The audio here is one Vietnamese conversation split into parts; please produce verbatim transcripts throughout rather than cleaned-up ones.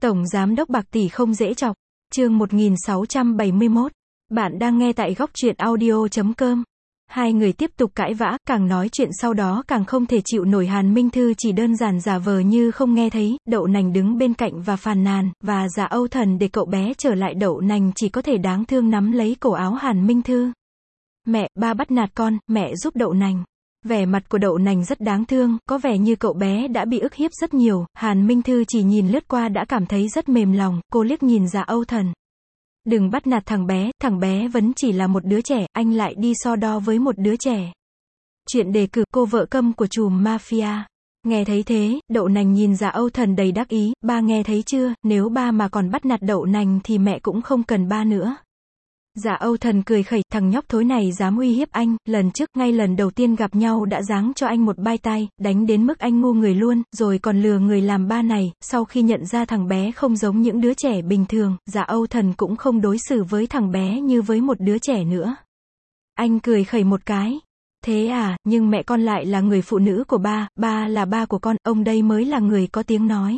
Tổng Giám đốc bạc tỷ không dễ chọc. Chương một nghìn sáu trăm bảy mươi mốt. Bạn đang nghe tại góc truyện audio chấm com. Hai người tiếp tục cãi vã, càng nói chuyện sau đó càng không thể chịu nổi. Hàn Minh Thư chỉ đơn giản giả vờ như không nghe thấy, Đậu Nành đứng bên cạnh và phàn nàn, và Dạ Âu Thần để cậu bé trở lại. Đậu Nành chỉ có thể đáng thương nắm lấy cổ áo Hàn Minh Thư. Mẹ, ba bắt nạt con, mẹ giúp Đậu Nành. Vẻ mặt của Đậu Nành rất đáng thương, có vẻ như cậu bé đã bị ức hiếp rất nhiều. Hàn Minh Thư chỉ nhìn lướt qua đã cảm thấy rất mềm lòng, cô liếc nhìn Dạ Âu Thần. Đừng bắt nạt thằng bé, thằng bé vẫn chỉ là một đứa trẻ, anh lại đi so đo với một đứa trẻ. Chuyện đề cử cô vợ câm của trùm mafia. Nghe thấy thế, Đậu Nành nhìn Dạ Âu Thần đầy đắc ý, ba nghe thấy chưa, nếu ba mà còn bắt nạt Đậu Nành thì mẹ cũng không cần ba nữa. Dạ Âu Thần cười khẩy, thằng nhóc thối này dám uy hiếp anh, lần trước, ngay lần đầu tiên gặp nhau đã giáng cho anh một bai tai, đánh đến mức anh ngu người luôn, rồi còn lừa người làm ba này. Sau khi nhận ra thằng bé không giống những đứa trẻ bình thường, Dạ Âu Thần cũng không đối xử với thằng bé như với một đứa trẻ nữa. Anh cười khẩy một cái. Thế à, nhưng mẹ con lại là người phụ nữ của ba, ba là ba của con, ông đây mới là người có tiếng nói.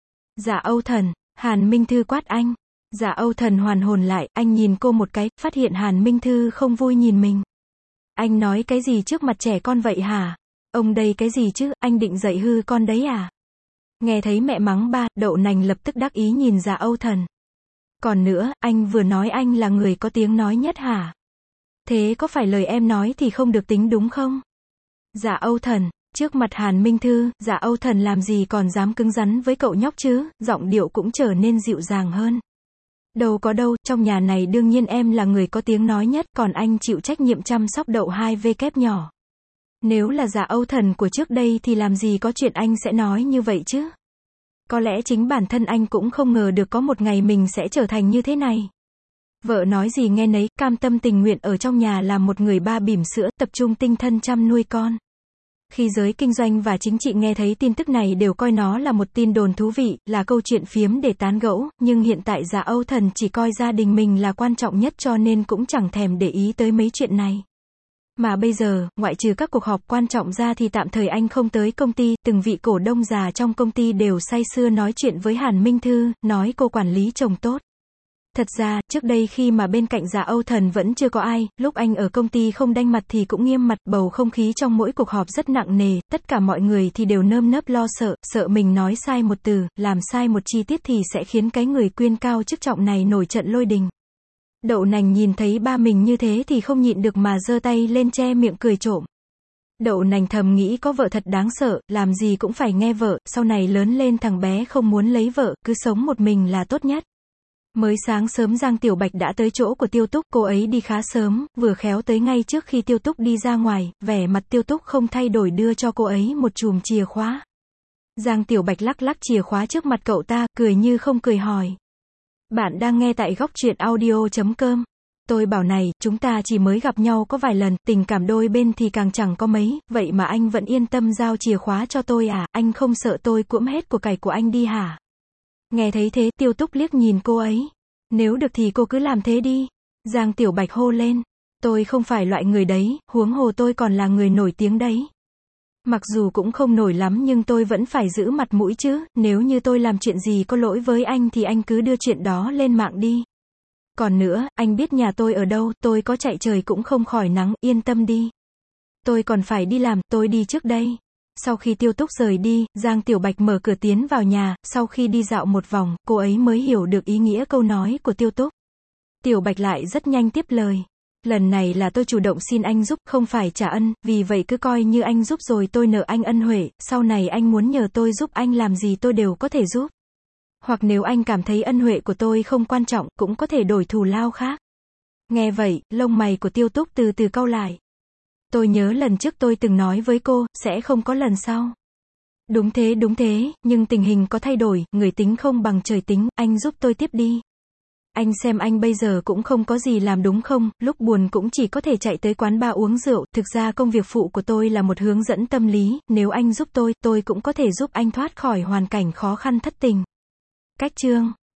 Dạ Âu Thần, Hàn Minh Thư quát anh. Dạ Âu Thần hoàn hồn lại, anh nhìn cô một cái, phát hiện Hàn Minh Thư không vui nhìn mình. Anh nói cái gì trước mặt trẻ con vậy hả? Ông đây cái gì chứ, anh định dạy hư con đấy à? Nghe thấy mẹ mắng ba, Đậu Nành lập tức đắc ý nhìn Dạ Âu Thần. Còn nữa, anh vừa nói anh là người có tiếng nói nhất hả? Thế có phải lời em nói thì không được tính đúng không? Dạ Âu Thần, trước mặt Hàn Minh Thư, Dạ Âu Thần làm gì còn dám cứng rắn với cậu nhóc chứ, giọng điệu cũng trở nên dịu dàng hơn. Đâu có đâu, trong nhà này đương nhiên em là người có tiếng nói nhất, còn anh chịu trách nhiệm chăm sóc Đậu hai vê kép nhỏ. Nếu là Dạ Âu Thần của trước đây thì làm gì có chuyện anh sẽ nói như vậy chứ? Có lẽ chính bản thân anh cũng không ngờ được có một ngày mình sẽ trở thành như thế này. Vợ nói gì nghe nấy, cam tâm tình nguyện ở trong nhà làm một người ba bỉm sữa, tập trung tinh thần chăm nuôi con. Khi giới kinh doanh và chính trị nghe thấy tin tức này đều coi nó là một tin đồn thú vị, là câu chuyện phiếm để tán gẫu, nhưng hiện tại Dạ Âu Thần chỉ coi gia đình mình là quan trọng nhất cho nên cũng chẳng thèm để ý tới mấy chuyện này. Mà bây giờ, ngoại trừ các cuộc họp quan trọng ra thì tạm thời anh không tới công ty, từng vị cổ đông già trong công ty đều say sưa nói chuyện với Hàn Minh Thư, nói cô quản lý chồng tốt. Thật ra, trước đây khi mà bên cạnh Dạ Âu Thần vẫn chưa có ai, lúc anh ở công ty không đanh mặt thì cũng nghiêm mặt, bầu không khí trong mỗi cuộc họp rất nặng nề, tất cả mọi người thì đều nơm nớp lo sợ, sợ mình nói sai một từ, làm sai một chi tiết thì sẽ khiến cái người quyền cao chức trọng này nổi trận lôi đình. Đậu Nành nhìn thấy ba mình như thế thì không nhịn được mà giơ tay lên che miệng cười trộm. Đậu Nành thầm nghĩ có vợ thật đáng sợ, làm gì cũng phải nghe vợ, sau này lớn lên thằng bé không muốn lấy vợ, cứ sống một mình là tốt nhất. Mới sáng sớm Giang Tiểu Bạch đã tới chỗ của Tiêu Túc, cô ấy đi khá sớm, vừa khéo tới ngay trước khi Tiêu Túc đi ra ngoài, vẻ mặt Tiêu Túc không thay đổi đưa cho cô ấy một chùm chìa khóa. Giang Tiểu Bạch lắc lắc chìa khóa trước mặt cậu ta, cười như không cười hỏi. Bạn đang nghe tại góc truyện audio chấm com. Tôi bảo này, chúng ta chỉ mới gặp nhau có vài lần, tình cảm đôi bên thì càng chẳng có mấy, vậy mà anh vẫn yên tâm giao chìa khóa cho tôi à, anh không sợ tôi cưỡng hết của cải của anh đi hả? Nghe thấy thế, Tiêu Túc liếc nhìn cô ấy. Nếu được thì cô cứ làm thế đi. Giang Tiểu Bạch hô lên. Tôi không phải loại người đấy, huống hồ tôi còn là người nổi tiếng đấy. Mặc dù cũng không nổi lắm nhưng tôi vẫn phải giữ mặt mũi chứ, nếu như tôi làm chuyện gì có lỗi với anh thì anh cứ đưa chuyện đó lên mạng đi. Còn nữa, anh biết nhà tôi ở đâu, tôi có chạy trời cũng không khỏi nắng, yên tâm đi. Tôi còn phải đi làm, tôi đi trước đây. Sau khi Tiêu Túc rời đi, Giang Tiểu Bạch mở cửa tiến vào nhà, sau khi đi dạo một vòng, cô ấy mới hiểu được ý nghĩa câu nói của Tiêu Túc. Tiểu Bạch lại rất nhanh tiếp lời. Lần này là tôi chủ động xin anh giúp, không phải trả ân, vì vậy cứ coi như anh giúp rồi tôi nợ anh ân huệ, sau này anh muốn nhờ tôi giúp anh làm gì tôi đều có thể giúp. Hoặc nếu anh cảm thấy ân huệ của tôi không quan trọng, cũng có thể đổi thù lao khác. Nghe vậy, lông mày của Tiêu Túc từ từ cau lại. Tôi nhớ lần trước tôi từng nói với cô, sẽ không có lần sau. Đúng thế đúng thế, nhưng tình hình có thay đổi, người tính không bằng trời tính, anh giúp tôi tiếp đi. Anh xem anh bây giờ cũng không có gì làm đúng không, lúc buồn cũng chỉ có thể chạy tới quán bar uống rượu, thực ra công việc phụ của tôi là một hướng dẫn tâm lý, nếu anh giúp tôi, tôi cũng có thể giúp anh thoát khỏi hoàn cảnh khó khăn thất tình. Cách chương